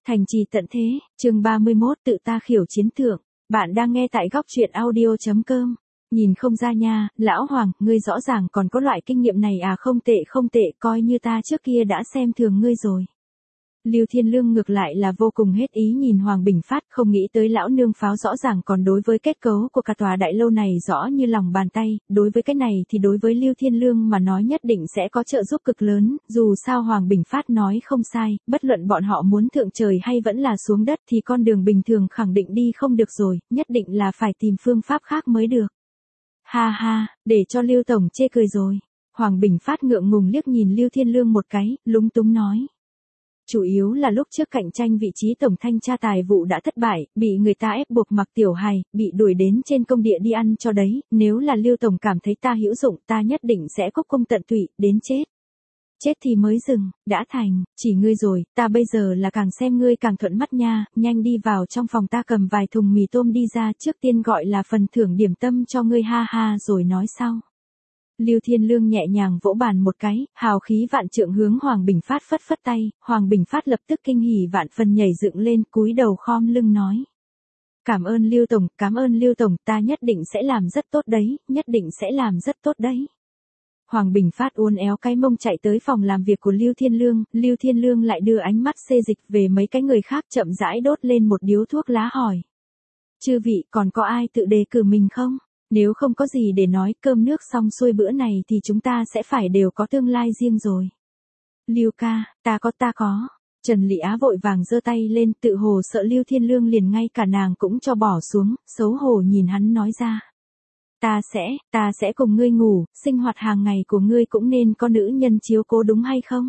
Thành trì tận thế, chương 31 tự ta khiểu chiến thượng. Bạn đang nghe tại góc truyện audio.com. Nhìn không ra nha, lão Hoàng, ngươi rõ ràng còn có loại kinh nghiệm này à, không tệ, coi như ta trước kia đã xem thường ngươi rồi. Lưu Thiên Lương ngược lại là vô cùng hết ý nhìn Hoàng Bình Phát, không nghĩ tới lão nương pháo rõ ràng còn đối với kết cấu của cả tòa đại lâu này rõ như lòng bàn tay, đối với cái này thì đối với Lưu Thiên Lương mà nói nhất định sẽ có trợ giúp cực lớn, dù sao Hoàng Bình Phát nói không sai, bất luận bọn họ muốn thượng trời hay vẫn là xuống đất thì con đường bình thường khẳng định đi không được rồi, nhất định là phải tìm phương pháp khác mới được. Ha ha, để cho Lưu Tổng chê cười rồi. Hoàng Bình Phát ngượng ngùng liếc nhìn Lưu Thiên Lương một cái, lúng túng nói. Chủ yếu là lúc trước cạnh tranh vị trí tổng thanh tra tài vụ đã thất bại, bị người ta ép buộc mặc tiểu hài, bị đuổi đến trên công địa đi ăn cho đấy, nếu là Lưu Tổng cảm thấy ta hữu dụng ta nhất định sẽ cúc cung tận tụy, đến chết. Chết thì mới dừng, đã thành, chỉ ngươi rồi, ta bây giờ là càng xem ngươi càng thuận mắt nha, nhanh đi vào trong phòng ta cầm vài thùng mì tôm đi ra, trước tiên gọi là phần thưởng điểm tâm cho ngươi, ha ha, rồi nói sau. Lưu Thiên Lương nhẹ nhàng vỗ bàn một cái, hào khí vạn trượng hướng Hoàng Bình Phát phất phất tay, Hoàng Bình Phát lập tức kinh hỉ vạn phần nhảy dựng lên, cúi đầu khom lưng nói. Cảm ơn Lưu Tổng, ta nhất định sẽ làm rất tốt đấy, nhất định sẽ làm rất tốt đấy. Hoàng Bình Phát uốn éo cái mông chạy tới phòng làm việc của Lưu Thiên Lương lại đưa ánh mắt xê dịch về mấy cái người khác, chậm rãi đốt lên một điếu thuốc lá hỏi. Chư vị, còn có ai tự đề cử mình không? Nếu không có gì để nói, cơm nước xong xuôi bữa này thì chúng ta sẽ phải đều có tương lai riêng rồi. Lưu ca, ta có. Trần Lị Á vội vàng giơ tay lên, tự hồ sợ Lưu Thiên Lương liền ngay cả nàng cũng cho bỏ xuống, xấu hổ nhìn hắn nói ra. Ta sẽ cùng ngươi ngủ, sinh hoạt hàng ngày của ngươi cũng nên có nữ nhân chiếu cố đúng hay không?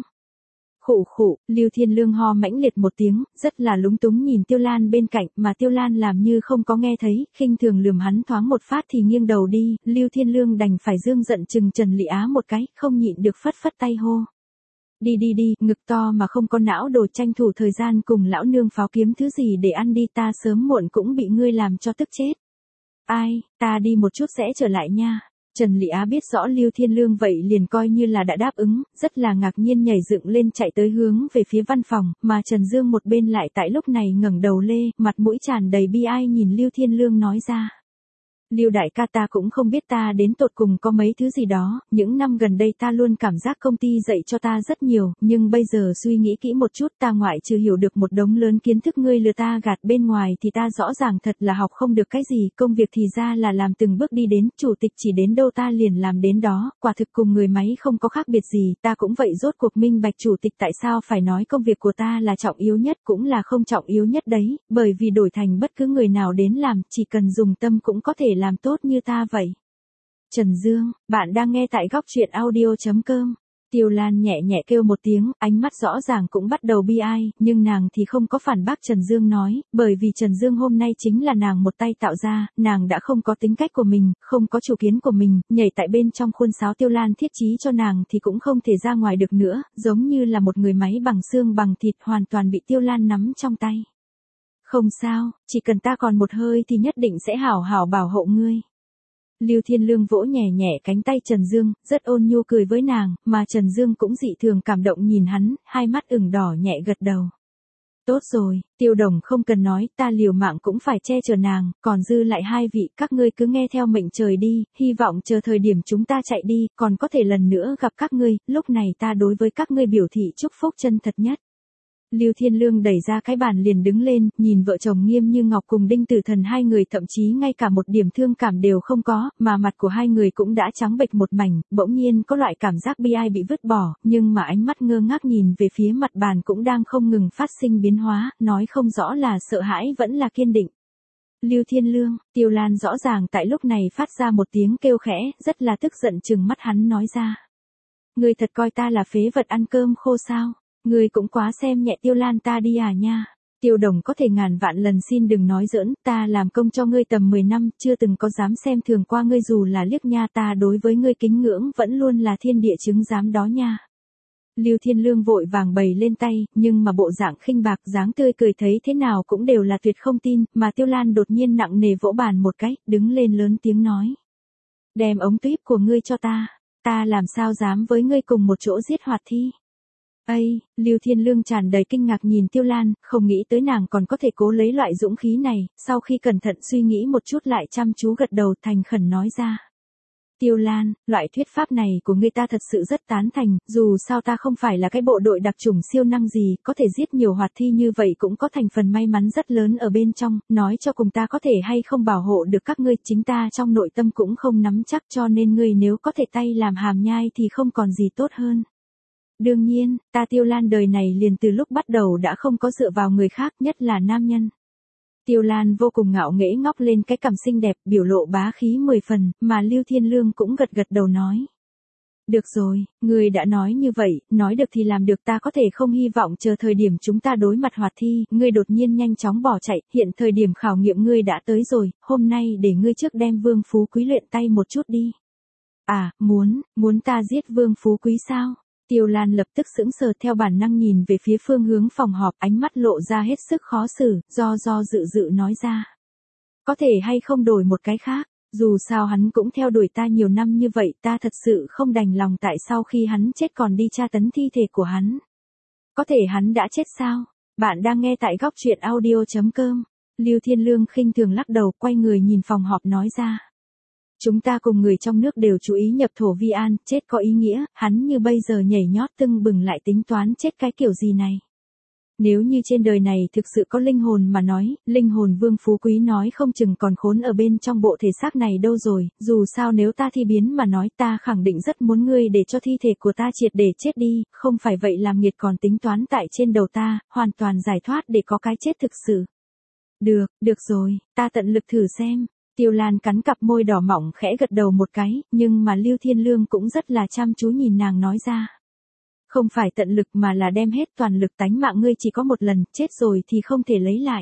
Khụ, Lưu Thiên Lương ho mãnh liệt một tiếng, rất là lúng túng nhìn Tiêu Lan bên cạnh, mà Tiêu Lan làm như không có nghe thấy, khinh thường lườm hắn thoáng một phát thì nghiêng đầu đi, Lưu Thiên Lương đành phải dương giận chừng Trần Lị Á một cái, không nhịn được phất phất tay hô. Đi, ngực to mà không có não đồ, tranh thủ thời gian cùng lão nương pháo kiếm thứ gì để ăn đi, ta sớm muộn cũng bị ngươi làm cho tức chết. Ai, ta đi một chút sẽ trở lại nha. Trần Lị Á biết rõ Lưu Thiên Lương vậy liền coi như là đã đáp ứng, rất là ngạc nhiên nhảy dựng lên chạy tới hướng về phía văn phòng, mà Trần Dương một bên lại tại lúc này ngẩng đầu lê, mặt mũi tràn đầy bi ai nhìn Lưu Thiên Lương nói ra. Lưu đại ca, ta cũng không biết ta đến tột cùng có mấy thứ gì đó, những năm gần đây ta luôn cảm giác công ty dạy cho ta rất nhiều, nhưng bây giờ suy nghĩ kỹ một chút, ta ngoại trừ hiểu được một đống lớn kiến thức ngươi lừa ta gạt bên ngoài thì ta rõ ràng thật là học không được cái gì, công việc thì ra là làm từng bước đi đến, chủ tịch chỉ đến đâu ta liền làm đến đó, quả thực cùng người máy không có khác biệt gì, ta cũng vậy, rốt cuộc minh bạch chủ tịch tại sao phải nói công việc của ta là trọng yếu nhất cũng là không trọng yếu nhất đấy, bởi vì đổi thành bất cứ người nào đến làm, chỉ cần dùng tâm cũng có thể làm tốt như ta vậy. Trần Dương, bạn đang nghe tại góc truyện audio.com. Tiêu Lan nhẹ nhẹ kêu một tiếng, ánh mắt rõ ràng cũng bắt đầu bi ai, nhưng nàng thì không có phản bác Trần Dương nói, bởi vì Trần Dương hôm nay chính là nàng một tay tạo ra, nàng đã không có tính cách của mình, không có chủ kiến của mình, nhảy tại bên trong khuôn sáo Tiêu Lan thiết trí cho nàng thì cũng không thể ra ngoài được nữa, giống như là một người máy bằng xương bằng thịt hoàn toàn bị Tiêu Lan nắm trong tay. Không sao, chỉ cần ta còn một hơi thì nhất định sẽ hảo hảo bảo hộ ngươi. Lưu Thiên Lương vỗ nhẹ nhẹ cánh tay Trần Dương, rất ôn nhu cười với nàng, mà Trần Dương cũng dị thường cảm động nhìn hắn, hai mắt ửng đỏ nhẹ gật đầu. Tốt rồi, Tiêu Đồng không cần nói, ta liều mạng cũng phải che chở nàng, còn dư lại hai vị, các ngươi cứ nghe theo mệnh trời đi, hy vọng chờ thời điểm chúng ta chạy đi, còn có thể lần nữa gặp các ngươi, lúc này ta đối với các ngươi biểu thị chúc phúc chân thật nhất. Lưu Thiên Lương đẩy ra cái bàn liền đứng lên, nhìn vợ chồng Nghiêm Như Ngọc cùng Đinh Tử Thần hai người thậm chí ngay cả một điểm thương cảm đều không có, mà mặt của hai người cũng đã trắng bệch một mảnh, bỗng nhiên có loại cảm giác bi ai bị vứt bỏ, nhưng mà ánh mắt ngơ ngác nhìn về phía mặt bàn cũng đang không ngừng phát sinh biến hóa, nói không rõ là sợ hãi vẫn là kiên định. Lưu Thiên Lương, Tiêu Lan rõ ràng tại lúc này phát ra một tiếng kêu khẽ, rất là tức giận trừng mắt hắn nói ra. Ngươi thật coi ta là phế vật ăn cơm khô sao? Ngươi cũng quá xem nhẹ Tiêu Lan ta đi à nha. Tiêu Đồng có thể ngàn vạn lần xin đừng nói giỡn, ta làm công cho ngươi tầm 10 năm, chưa từng có dám xem thường qua ngươi dù là liếc nha, ta đối với ngươi kính ngưỡng vẫn luôn là thiên địa chứng giám đó nha. Lưu Thiên Lương vội vàng bày lên tay, nhưng mà bộ dạng khinh bạc dáng tươi cười thấy thế nào cũng đều là tuyệt không tin, mà Tiêu Lan đột nhiên nặng nề vỗ bàn một cái, đứng lên lớn tiếng nói. Đem ống tuyếp của ngươi cho ta làm sao dám với ngươi cùng một chỗ giết Hoạt Thi. Ây, Lưu Thiên Lương tràn đầy kinh ngạc nhìn Tiêu Lan, không nghĩ tới nàng còn có thể cố lấy loại dũng khí này, sau khi cẩn thận suy nghĩ một chút lại chăm chú gật đầu thành khẩn nói ra. Tiêu Lan, loại thuyết pháp này của ngươi ta thật sự rất tán thành, dù sao ta không phải là cái bộ đội đặc chủng siêu năng gì, có thể giết nhiều hoạt thi như vậy cũng có thành phần may mắn rất lớn ở bên trong, nói cho cùng ta có thể hay không bảo hộ được các ngươi, chính ta trong nội tâm cũng không nắm chắc, cho nên ngươi nếu có thể tay làm hàm nhai thì không còn gì tốt hơn. Đương nhiên, ta Tiêu Lan đời này liền từ lúc bắt đầu đã không có dựa vào người khác, nhất là nam nhân. Tiêu Lan vô cùng ngạo nghễ ngóc lên cái cằm xinh đẹp, biểu lộ bá khí 10 phần, mà Lưu Thiên Lương cũng gật gật đầu nói. Được rồi, người đã nói như vậy, nói được thì làm được, ta có thể không hy vọng chờ thời điểm chúng ta đối mặt hoạt thi, ngươi đột nhiên nhanh chóng bỏ chạy, hiện thời điểm khảo nghiệm ngươi đã tới rồi, hôm nay để ngươi trước đem Vương Phú Quý luyện tay một chút đi. À, muốn ta giết Vương Phú Quý sao? Tiêu Lan lập tức sững sờ, theo bản năng nhìn về phía phương hướng phòng họp, ánh mắt lộ ra hết sức khó xử, do dự nói ra. Có thể hay không đổi một cái khác, dù sao hắn cũng theo đuổi ta nhiều năm như vậy, ta thật sự không đành lòng tại sao khi hắn chết còn đi tra tấn thi thể của hắn. Có thể hắn đã chết sao? Bạn đang nghe tại góc truyện audio.com. Lưu Thiên Lương khinh thường lắc đầu, quay người nhìn phòng họp nói ra. Chúng ta cùng người trong nước đều chú ý nhập thổ vi an, chết có ý nghĩa, hắn như bây giờ nhảy nhót tưng bừng lại tính toán chết cái kiểu gì này. Nếu như trên đời này thực sự có linh hồn mà nói, linh hồn Vương Phú Quý nói không chừng còn khốn ở bên trong bộ thể xác này đâu rồi, dù sao nếu ta thi biến mà nói, ta khẳng định rất muốn ngươi để cho thi thể của ta triệt để chết đi, không phải vậy làm nghiệt còn tính toán tại trên đầu ta, hoàn toàn giải thoát để có cái chết thực sự. Được rồi, ta tận lực thử xem. Tiêu Lan cắn cặp môi đỏ mỏng khẽ gật đầu một cái, nhưng mà Lưu Thiên Lương cũng rất là chăm chú nhìn nàng nói ra. Không phải tận lực mà là đem hết toàn lực, tánh mạng ngươi chỉ có một lần, chết rồi thì không thể lấy lại.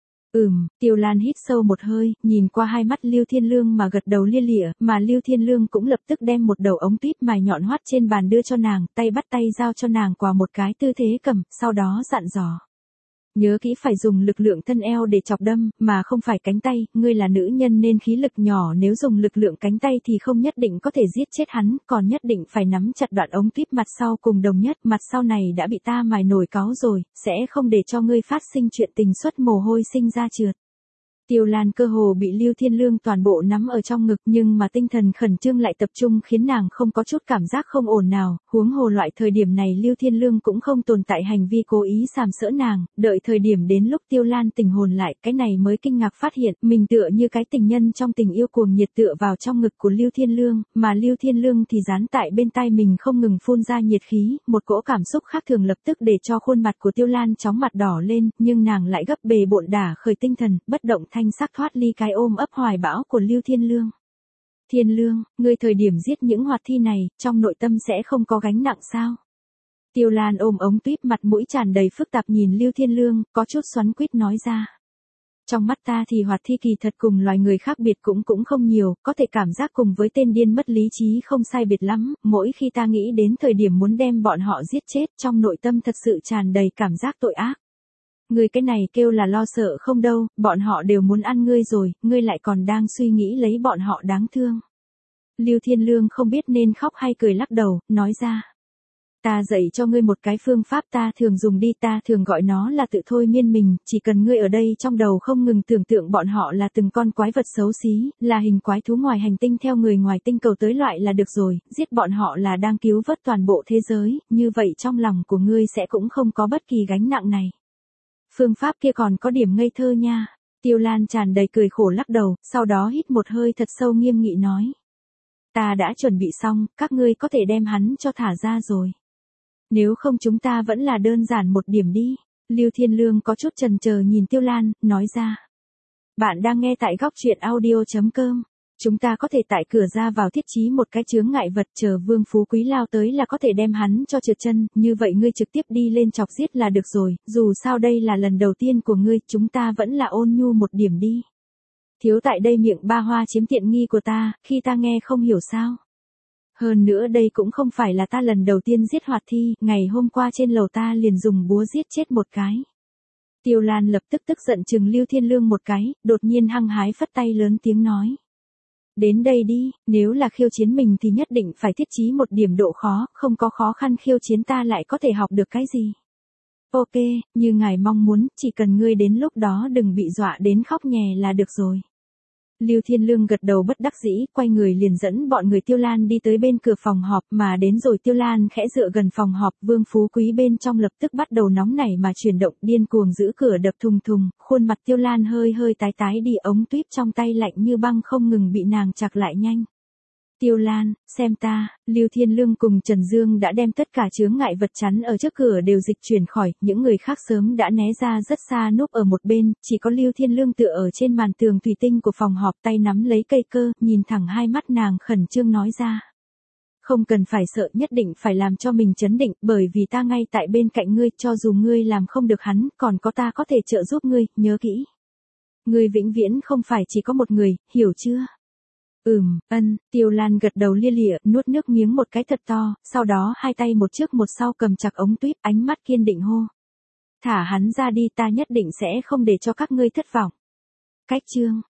Tiêu Lan hít sâu một hơi, nhìn qua hai mắt Lưu Thiên Lương mà gật đầu lia lịa, mà Lưu Thiên Lương cũng lập tức đem một đầu ống tuyếp mài nhọn hoắt trên bàn đưa cho nàng, tay bắt tay giao cho nàng qua một cái tư thế cầm, sau đó dặn dò. Nhớ kỹ phải dùng lực lượng thân eo để chọc đâm, mà không phải cánh tay, ngươi là nữ nhân nên khí lực nhỏ, nếu dùng lực lượng cánh tay thì không nhất định có thể giết chết hắn, còn nhất định phải nắm chặt đoạn ống tuyếp mặt sau cùng đồng nhất, mặt sau này đã bị ta mài nổi cáu rồi, sẽ không để cho ngươi phát sinh chuyện tình xuất mồ hôi sinh ra trượt. Tiêu Lan cơ hồ bị Lưu Thiên Lương toàn bộ nắm ở trong ngực, nhưng mà tinh thần khẩn trương lại tập trung khiến nàng không có chút cảm giác không ổn nào, huống hồ loại thời điểm này Lưu Thiên Lương cũng không tồn tại hành vi cố ý sàm sỡ nàng, đợi thời điểm đến lúc Tiêu Lan tỉnh hồn lại, cái này mới kinh ngạc phát hiện, mình tựa như cái tình nhân trong tình yêu cuồng nhiệt tựa vào trong ngực của Lưu Thiên Lương, mà Lưu Thiên Lương thì dán tại bên tai mình không ngừng phun ra nhiệt khí, một cỗ cảm xúc khác thường lập tức để cho khuôn mặt của Tiêu Lan chóng mặt đỏ lên, nhưng nàng lại gấp bề bộn đả khởi tinh thần, bất động thanh sắc thoát ly cái ôm ấp hoài bão của Lưu Thiên Lương. Thiên Lương, ngươi thời điểm giết những hoạt thi này, trong nội tâm sẽ không có gánh nặng sao? Tiêu Lan ôm ống tuyếp, mặt mũi tràn đầy phức tạp nhìn Lưu Thiên Lương, có chút xoắn quýt nói ra. Trong mắt ta thì hoạt thi kỳ thật cùng loài người khác biệt cũng không nhiều, có thể cảm giác cùng với tên điên mất lý trí không sai biệt lắm, mỗi khi ta nghĩ đến thời điểm muốn đem bọn họ giết chết, trong nội tâm thật sự tràn đầy cảm giác tội ác. Ngươi cái này kêu là lo sợ không đâu, bọn họ đều muốn ăn ngươi rồi, ngươi lại còn đang suy nghĩ lấy bọn họ đáng thương. Lưu Thiên Lương không biết nên khóc hay cười lắc đầu, nói ra. Ta dạy cho ngươi một cái phương pháp ta thường dùng đi, ta thường gọi nó là tự thôi miên mình, chỉ cần ngươi ở đây trong đầu không ngừng tưởng tượng bọn họ là từng con quái vật xấu xí, là hình quái thú ngoài hành tinh theo người ngoài tinh cầu tới loại là được rồi, giết bọn họ là đang cứu vớt toàn bộ thế giới, như vậy trong lòng của ngươi sẽ cũng không có bất kỳ gánh nặng này. Phương pháp kia còn có điểm ngây thơ nha. Tiêu Lan tràn đầy cười khổ lắc đầu, sau đó hít một hơi thật sâu nghiêm nghị nói. Ta đã chuẩn bị xong, các ngươi có thể đem hắn cho thả ra rồi. Nếu không chúng ta vẫn là đơn giản một điểm đi. Lưu Thiên Lương có chút chần chờ nhìn Tiêu Lan, nói ra. Bạn đang nghe tại góc truyện audio.com. Chúng ta có thể tại cửa ra vào thiết trí một cái chướng ngại vật, chờ Vương Phú Quý lao tới là có thể đem hắn cho trượt chân, như vậy ngươi trực tiếp đi lên chọc giết là được rồi, dù sao đây là lần đầu tiên của ngươi, chúng ta vẫn là ôn nhu một điểm đi. Thiếu tại đây miệng ba hoa chiếm tiện nghi của ta, khi ta nghe không hiểu sao. Hơn nữa đây cũng không phải là ta lần đầu tiên giết hoạt thi, ngày hôm qua trên lầu ta liền dùng búa giết chết một cái. Tiêu Lan lập tức tức giận chừng Lưu Thiên Lương một cái, đột nhiên hăng hái phất tay lớn tiếng nói. Đến đây đi, nếu là khiêu chiến mình thì nhất định phải thiết trí một điểm độ khó, không có khó khăn khiêu chiến ta lại có thể học được cái gì. Ok, như ngài mong muốn, chỉ cần ngươi đến lúc đó đừng bị dọa đến khóc nhè là được rồi. Lưu Thiên Lương gật đầu bất đắc dĩ, quay người liền dẫn bọn người Tiêu Lan đi tới bên cửa phòng họp, mà đến rồi Tiêu Lan khẽ dựa gần phòng họp, Vương Phú Quý bên trong lập tức bắt đầu nóng nảy mà chuyển động, điên cuồng giữ cửa đập thùng thùng, khuôn mặt Tiêu Lan hơi hơi tái tái đi, ống tuyếp trong tay lạnh như băng không ngừng bị nàng chặt lại nhanh. Tiêu Lan, xem ta, Lưu Thiên Lương cùng Trần Dương đã đem tất cả chướng ngại vật chắn ở trước cửa đều dịch chuyển khỏi, những người khác sớm đã né ra rất xa núp ở một bên, chỉ có Lưu Thiên Lương tựa ở trên màn tường thủy tinh của phòng họp, tay nắm lấy cây cơ, nhìn thẳng hai mắt nàng khẩn trương nói ra. Không cần phải sợ, nhất định phải làm cho mình trấn định, bởi vì ta ngay tại bên cạnh ngươi, cho dù ngươi làm không được hắn, còn có ta có thể trợ giúp ngươi, nhớ kỹ. Ngươi vĩnh viễn không phải chỉ có một người, hiểu chưa? Tiêu Lan gật đầu lia lịa, nuốt nước miếng một cái thật to, sau đó hai tay một trước một sau cầm chặt ống tuyếp, ánh mắt kiên định hô. Thả hắn ra đi, ta nhất định sẽ không để cho các ngươi thất vọng. Cách chương